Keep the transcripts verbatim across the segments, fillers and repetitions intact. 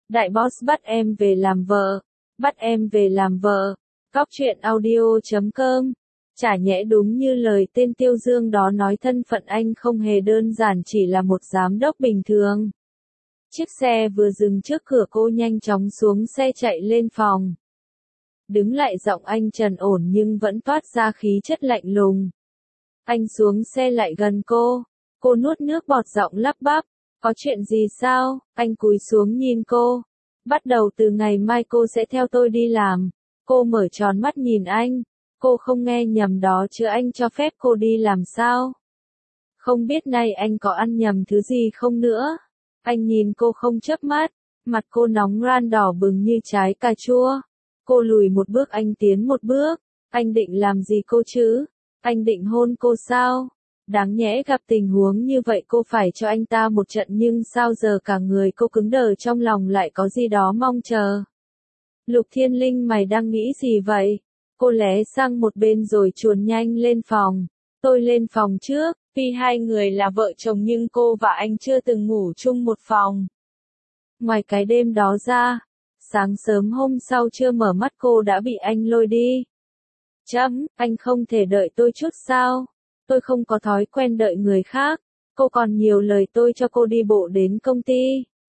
Đại boss bắt em về làm vợ. Bắt em về làm vợ. Cóc truyện audio chấm com. Chả nhẽ đúng như lời tên Tiêu Dương đó nói, thân phận anh không hề đơn giản chỉ là một giám đốc bình thường. Chiếc xe vừa dừng trước cửa, cô nhanh chóng xuống xe chạy lên phòng. Đứng lại, giọng anh trầm ổn nhưng vẫn toát ra khí chất lạnh lùng. Anh xuống xe lại gần cô. Cô nuốt nước bọt, giọng lắp bắp. Có chuyện gì sao? Anh cúi xuống nhìn cô. Bắt đầu từ ngày mai cô sẽ theo tôi đi làm. Cô mở tròn mắt nhìn anh. Cô không nghe nhầm đó chứ, anh cho phép cô đi làm sao? Không biết nay anh có ăn nhầm thứ gì không nữa? Anh nhìn cô không chớp mắt. Mặt cô nóng ran đỏ bừng như trái cà chua. Cô lùi một bước, anh tiến một bước. Anh định làm gì cô chứ? Anh định hôn cô sao? Đáng nhẽ gặp tình huống như vậy cô phải cho anh ta một trận, nhưng sao giờ cả người cô cứng đờ, trong lòng lại có gì đó mong chờ. Lục Thiên Linh, mày đang nghĩ gì vậy? Cô lé sang một bên rồi chuồn nhanh lên phòng. Tôi lên phòng trước, vì hai người là vợ chồng nhưng cô và anh chưa từng ngủ chung một phòng. Ngoài cái đêm đó ra, sáng sớm hôm sau chưa mở mắt cô đã bị anh lôi đi. Chấm, anh không thể đợi tôi chút sao? Tôi không có thói quen đợi người khác. Cô còn nhiều lời, tôi cho cô đi bộ đến công ty.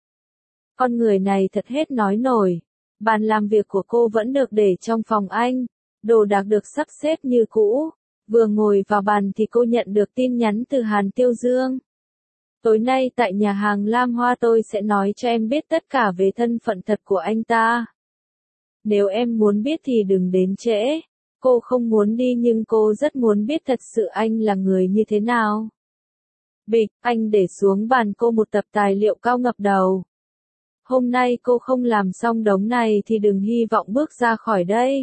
Con người này thật hết nói nổi. Bàn làm việc của cô vẫn được để trong phòng anh. Đồ đạc được sắp xếp như cũ. Vừa ngồi vào bàn thì cô nhận được tin nhắn từ Hàn Tiêu Dương. Tối nay tại nhà hàng Lam Hoa tôi sẽ nói cho em biết tất cả về thân phận thật của anh ta. Nếu em muốn biết thì đừng đến trễ. Cô không muốn đi nhưng cô rất muốn biết thật sự anh là người như thế nào. Bịch, anh để xuống bàn cô một tập tài liệu cao ngập đầu. Hôm nay cô không làm xong đống này thì đừng hy vọng bước ra khỏi đây.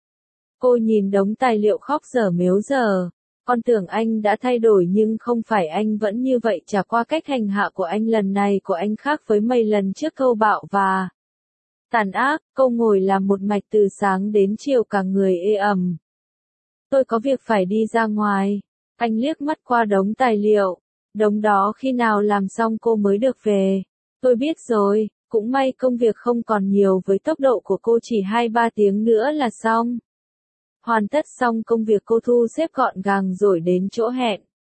Cô nhìn đống tài liệu khóc dở mếu dở. Con tưởng anh đã thay đổi nhưng không phải, anh vẫn như vậy. Chả qua cách hành hạ của anh lần này của anh khác với mấy lần trước, thô bạo và tàn ác. Cô ngồi làm một mạch từ sáng đến chiều, cả người ê ẩm. Tôi có việc phải đi ra ngoài. Anh liếc mắt qua đống tài liệu. Đống đó khi nào làm xong cô mới được về. Tôi biết rồi, cũng may công việc không còn nhiều, với tốc độ của cô chỉ hai ba tiếng nữa là xong. Hoàn tất xong công việc, cô thu xếp gọn gàng rồi đến chỗ hẹn.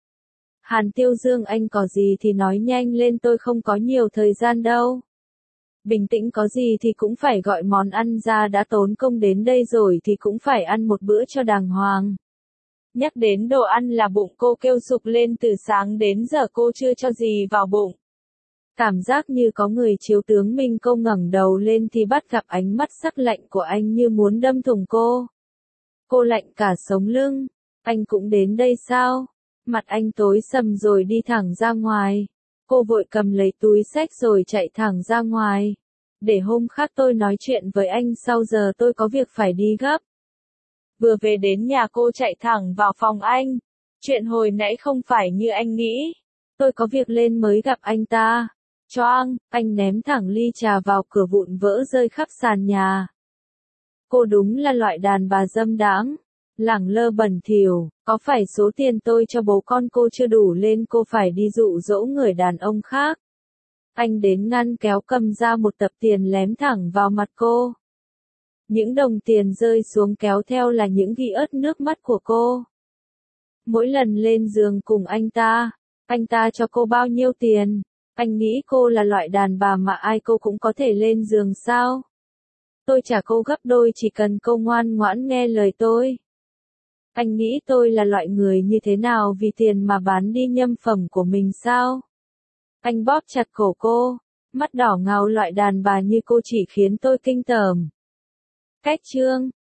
Hàn Tiêu Dương, anh có gì thì nói nhanh lên, tôi không có nhiều thời gian đâu. Bình tĩnh, có gì thì cũng phải gọi món ăn ra, đã tốn công đến đây rồi thì cũng phải ăn một bữa cho đàng hoàng. Nhắc đến đồ ăn là bụng cô kêu sục lên, từ sáng đến giờ cô chưa cho gì vào bụng. Cảm giác như có người chiếu tướng mình. Cô ngẩng đầu lên thì bắt gặp ánh mắt sắc lạnh của anh như muốn đâm thủng cô. Cô lạnh cả sống lưng. Anh cũng đến đây sao? Mặt anh tối sầm rồi đi thẳng ra ngoài. Cô vội cầm lấy túi xách rồi chạy thẳng ra ngoài. Để hôm khác tôi nói chuyện với anh sau, giờ tôi có việc phải đi gấp. Vừa về đến nhà cô chạy thẳng vào phòng anh. Chuyện hồi nãy không phải như anh nghĩ. Tôi có việc lên mới gặp anh ta. Choang, anh ném thẳng ly trà vào cửa, vụn vỡ rơi khắp sàn nhà. Cô đúng là loại đàn bà dâm đãng, lẳng lơ bẩn thỉu. Có phải số tiền tôi cho bố con cô chưa đủ lên cô phải đi dụ dỗ người đàn ông khác? Anh đến ngăn kéo, cầm ra một tập tiền lém thẳng vào mặt cô. Những đồng tiền rơi xuống kéo theo là những ghi ớt nước mắt của cô. Mỗi lần lên giường cùng anh ta, anh ta cho cô bao nhiêu tiền? Anh nghĩ cô là loại đàn bà mà ai cô cũng có thể lên giường sao? Tôi trả cô gấp đôi chỉ cần cô ngoan ngoãn nghe lời tôi. Anh nghĩ tôi là loại người như thế nào vì tiền mà bán đi nhân phẩm của mình sao? Anh bóp chặt cổ cô, mắt đỏ ngầu, loại đàn bà như cô chỉ khiến tôi kinh tởm. Cách chương